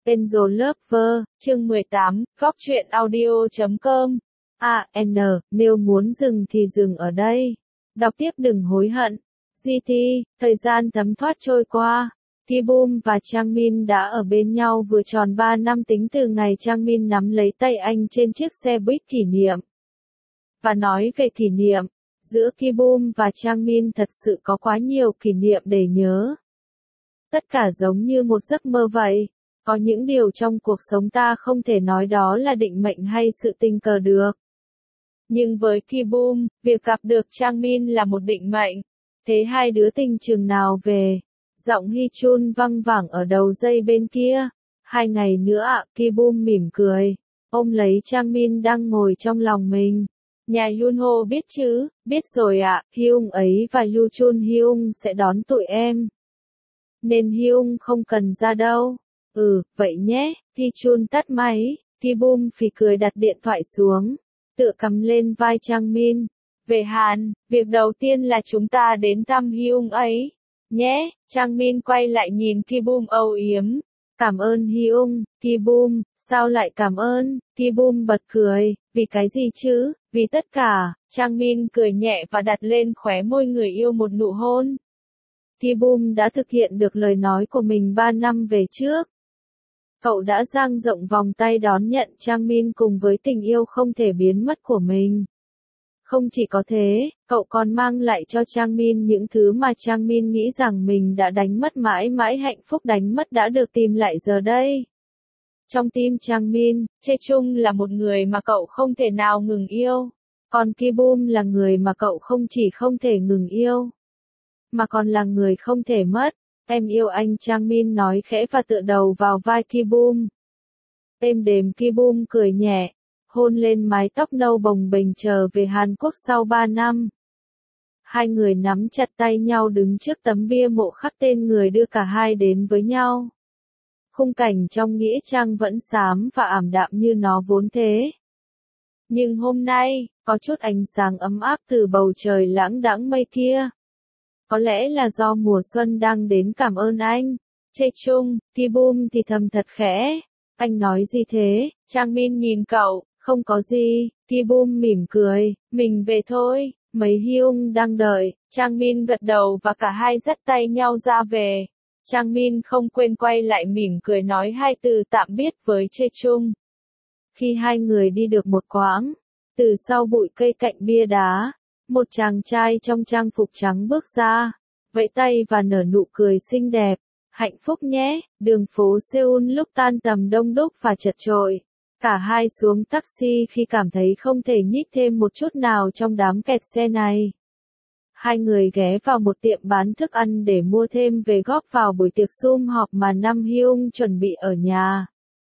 Angel Lover, chương 18, góc truyện audio.com. Nếu muốn dừng thì dừng ở đây. Đọc tiếp đừng hối hận. GT, thời gian thấm thoát trôi qua. Ki-bum và Changmin đã ở bên nhau vừa tròn 3 năm tính từ ngày Changmin nắm lấy tay anh trên chiếc xe buýt kỷ niệm. Và nói về kỷ niệm, giữa Ki-bum và Changmin thật sự có quá nhiều kỷ niệm để nhớ. Tất cả giống như một giấc mơ vậy. Có những điều trong cuộc sống ta không thể nói đó là định mệnh hay sự tình cờ được. Nhưng với Ki-bum, việc gặp được Changmin là một định mệnh. Thế hai đứa tình chừng nào về? Giọng Hee-chun văng vẳng ở đầu dây bên kia. 2 ngày nữa ạ, Ki-bum mỉm cười. Ôm lấy Changmin đang ngồi trong lòng mình. Nhà Yunho biết chứ? Biết rồi ạ, Hyung ấy và Yoo-chun Hyung sẽ đón tụi em. Nên Hyung không cần ra đâu. Vậy nhé, Hee-chun tắt máy. Ki-bum phì cười đặt điện thoại xuống. Tựa cầm lên vai Changmin. Về Hàn, việc đầu tiên là chúng ta đến thăm Hyung ấy. Nhé, Changmin quay lại nhìn Ki-bum âu yếm. Cảm ơn Hyung, Ki-bum, sao lại cảm ơn? Ki-bum bật cười, vì cái gì chứ? Vì tất cả. Changmin cười nhẹ và đặt lên khóe môi người yêu một nụ hôn. Ki-bum đã thực hiện được lời nói của mình 3 năm về trước. Cậu đã dang rộng vòng tay đón nhận Changmin cùng với tình yêu không thể biến mất của mình. Không chỉ có thế, cậu còn mang lại cho Changmin những thứ mà Changmin nghĩ rằng mình đã đánh mất mãi mãi, hạnh phúc đánh mất đã được tìm lại giờ đây. Trong tim Changmin, Chae-chung là một người mà cậu không thể nào ngừng yêu. Còn Ki-bum là người mà cậu không chỉ không thể ngừng yêu, mà còn là người không thể mất. Em yêu anh, Changmin nói khẽ và tựa đầu vào vai Ki-bum. Êm đềm, Ki-bum cười nhẹ, hôn lên mái tóc nâu bồng bềnh trở về Hàn Quốc sau 3 năm. Hai người nắm chặt tay nhau đứng trước tấm bia mộ khắc tên người đưa cả hai đến với nhau. Khung cảnh trong nghĩa trang vẫn xám và ảm đạm như nó vốn thế. Nhưng hôm nay, có chút ánh sáng ấm áp từ bầu trời lãng đãng mây kia. Có lẽ là do mùa xuân đang đến. Cảm ơn anh. Chae-chung, Ki-bum thì thầm thật khẽ. Anh nói gì thế? Changmin nhìn cậu. Không có gì. Ki-bum mỉm cười. Mình về thôi. Mấy Hyung đang đợi. Changmin gật đầu và cả hai dắt tay nhau ra về. Changmin không quên quay lại mỉm cười nói 2 từ tạm biệt với Chae-chung. Khi hai người đi được một quãng, từ sau bụi cây cạnh bia đá, một chàng trai trong trang phục trắng bước ra, vẫy tay và nở nụ cười xinh đẹp. Hạnh phúc nhé. Đường phố Seoul lúc tan tầm đông đúc và chật chội. Cả hai xuống taxi khi cảm thấy không thể nhích thêm một chút nào trong đám kẹt xe này. Hai người ghé vào một tiệm bán thức ăn để mua thêm về góp vào buổi tiệc sum họp mà Nam Hyung chuẩn bị ở nhà.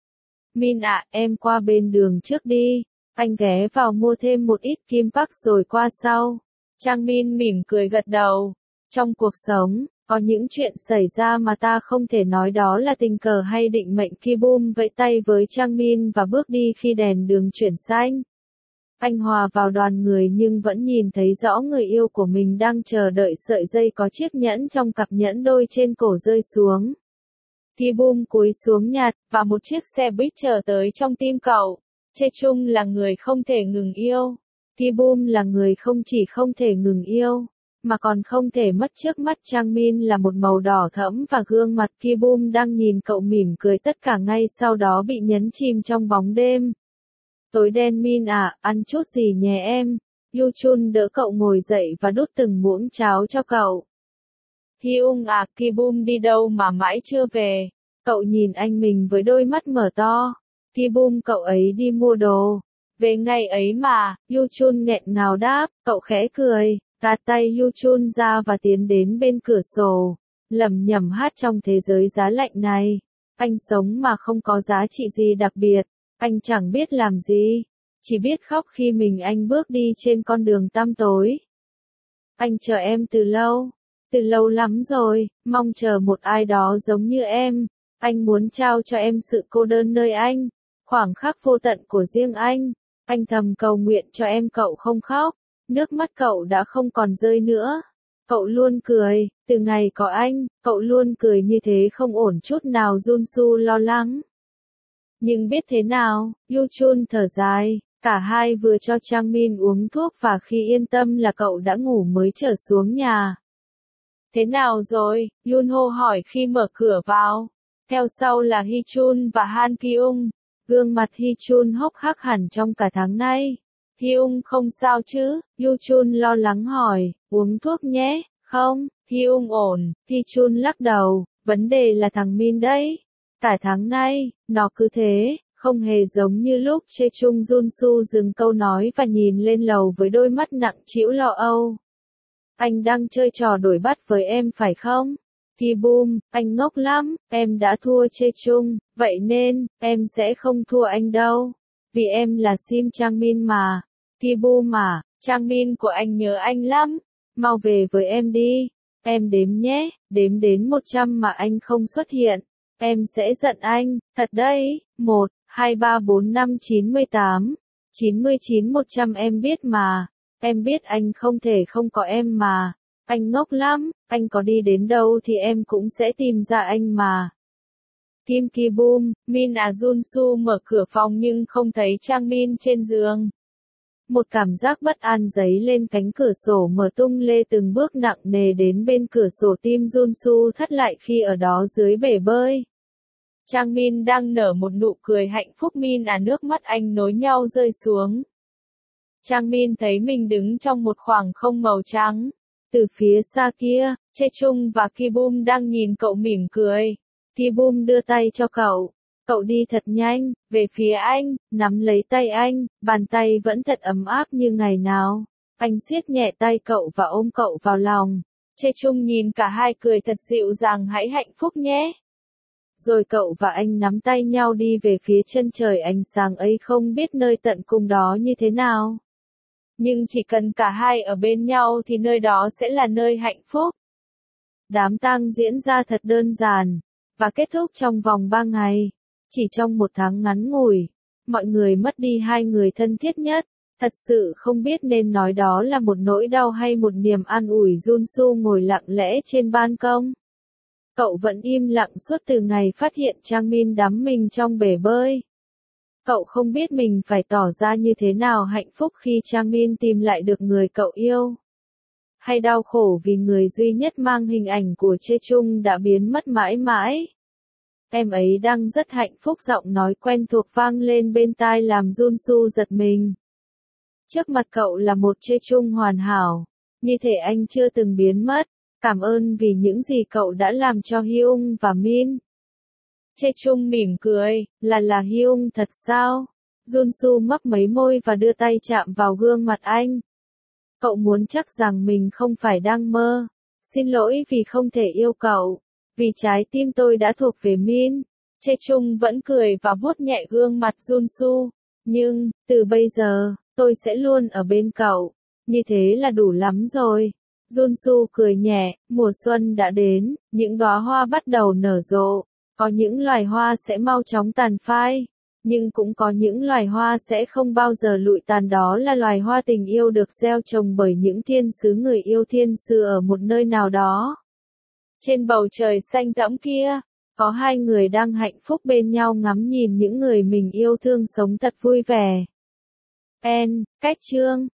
Min ạ, em qua bên đường trước đi. Anh ghé vào mua thêm một ít kim pak rồi qua sau. Changmin mỉm cười gật đầu. Trong cuộc sống, có những chuyện xảy ra mà ta không thể nói đó là tình cờ hay định mệnh. Ki-bum vẫy tay với Changmin và bước đi khi đèn đường chuyển xanh. Anh hòa vào đoàn người nhưng vẫn nhìn thấy rõ người yêu của mình đang chờ đợi sợi dây có chiếc nhẫn trong cặp nhẫn đôi trên cổ rơi xuống. Ki-bum cúi xuống nhặt, và một chiếc xe buýt chờ tới trong tim cậu. Chae-chung là người không thể ngừng yêu. Ki-bum là người không chỉ không thể ngừng yêu, mà còn không thể mất. Trước mắt Changmin là một màu đỏ thẫm và gương mặt Ki-bum đang nhìn cậu mỉm cười, tất cả ngay sau đó bị nhấn chìm trong bóng đêm. Tối đen. Min à, ăn chút gì nhé em. Yoo-chun đỡ cậu ngồi dậy và đút từng muỗng cháo cho cậu. Hyung à, Ki-bum đi đâu mà mãi chưa về? Cậu nhìn anh mình với đôi mắt mở to. Ki-bum, cậu ấy đi mua đồ. Về ngày ấy mà. Yoo-chun nghẹn ngào đáp. Cậu khẽ cười, gạt tay Yoo-chun ra và tiến đến bên cửa sổ, lẩm nhẩm hát. Trong thế giới giá lạnh này, anh sống mà không có giá trị gì đặc biệt. Anh chẳng biết làm gì, chỉ biết khóc khi mình anh bước đi trên con đường tăm tối. Anh chờ em từ lâu lắm rồi, mong chờ một ai đó giống như em. Anh muốn trao cho em sự cô đơn nơi anh, khoảng khắc vô tận của riêng anh. Anh thầm cầu nguyện cho em cậu không khóc. Nước mắt cậu đã không còn rơi nữa. Cậu luôn cười, từ ngày có anh, cậu luôn cười như thế không ổn chút nào. Junsu lo lắng. Nhưng biết thế nào, Yuchun thở dài, cả hai vừa cho Chang Min uống thuốc và khi yên tâm là cậu đã ngủ mới trở xuống nhà. Thế nào rồi? Yunho hỏi khi mở cửa vào. Theo sau là Hichun và Han Kyung. Gương mặt Hichun hốc hác hẳn trong cả tháng nay. Hyung không sao chứ? Yuchun lo lắng hỏi, uống thuốc nhé. Không, Hyung ổn. Hichun lắc đầu, vấn đề là thằng Min đấy. Cả tháng nay, nó cứ thế, không hề giống như lúc Chechung Junsu dừng câu nói và nhìn lên lầu với đôi mắt nặng trĩu lo âu. Anh đang chơi trò đổi bắt với em phải không? Ki-boom, anh ngốc lắm, em đã thua Chechung, vậy nên, em sẽ không thua anh đâu. Vì em là Sim Chang Min mà. Ki-boom mà, Chang Min của anh nhớ anh lắm. Mau về với em đi. Em đếm nhé, đếm đến 100 mà anh không xuất hiện. Em sẽ giận anh, thật đấy. 1, 2, 3, 4, 5, 98, 99, 100 em biết mà. Em biết anh không thể không có em mà. Anh ngốc lắm, anh có đi đến đâu thì em cũng sẽ tìm ra anh mà. Kim Ki-boom, Min Junsu mở cửa phòng nhưng không thấy Chang Min trên giường. Một cảm giác bất an dấy lên cánh cửa sổ mở tung lê từng bước nặng nề đến bên cửa sổ, tim Junsu thắt lại khi ở đó dưới bể bơi. Chang Min đang nở một nụ cười hạnh phúc, Min nước mắt anh nối nhau rơi xuống. Chang Min thấy mình đứng trong một khoảng không màu trắng. Từ phía xa kia, Chechung và Ki-boom đang nhìn cậu mỉm cười. Ki-boom đưa tay cho cậu. Cậu đi thật nhanh, về phía anh, nắm lấy tay anh, bàn tay vẫn thật ấm áp như ngày nào. Anh siết nhẹ tay cậu và ôm cậu vào lòng. Chechung nhìn cả hai cười thật dịu dàng, hãy hạnh phúc nhé. Rồi cậu và anh nắm tay nhau đi về phía chân trời ánh sáng ấy, không biết nơi tận cùng đó như thế nào. Nhưng chỉ cần cả hai ở bên nhau thì nơi đó sẽ là nơi hạnh phúc. Đám tang diễn ra thật đơn giản, và kết thúc trong vòng 3 ngày. Chỉ trong một tháng ngắn ngủi, mọi người mất đi hai người thân thiết nhất. Thật sự không biết nên nói đó là một nỗi đau hay một niềm an ủi. Junsu ngồi lặng lẽ trên ban công. Cậu vẫn im lặng suốt từ ngày phát hiện Chang Min đắm mình trong bể bơi. Cậu không biết mình phải tỏ ra như thế nào hạnh phúc khi Chang Min tìm lại được người cậu yêu. Hay đau khổ vì người duy nhất mang hình ảnh của Chechung đã biến mất mãi mãi. Em ấy đang rất hạnh phúc, giọng nói quen thuộc vang lên bên tai làm Junsu giật mình. Trước mặt cậu là một Chechung hoàn hảo, như thể anh chưa từng biến mất. Cảm ơn vì những gì cậu đã làm cho Hyung và Min. Chechung mỉm cười, là Hyung thật sao? Junsu mấp mấy môi và đưa tay chạm vào gương mặt anh. Cậu muốn chắc rằng mình không phải đang mơ. Xin lỗi vì không thể yêu cậu. Vì trái tim tôi đã thuộc về Min. Chechung vẫn cười và vuốt nhẹ gương mặt Junsu. Nhưng, từ bây giờ, tôi sẽ luôn ở bên cậu. Như thế là đủ lắm rồi. Junsu cười nhẹ, mùa xuân đã đến, những đóa hoa bắt đầu nở rộ. Có những loài hoa sẽ mau chóng tàn phai, nhưng cũng có những loài hoa sẽ không bao giờ lụi tàn, đó là loài hoa tình yêu được gieo trồng bởi những thiên sứ người yêu thiên sứ ở một nơi nào đó. Trên bầu trời xanh thẫm kia, có hai người đang hạnh phúc bên nhau ngắm nhìn những người mình yêu thương sống thật vui vẻ. Cách chương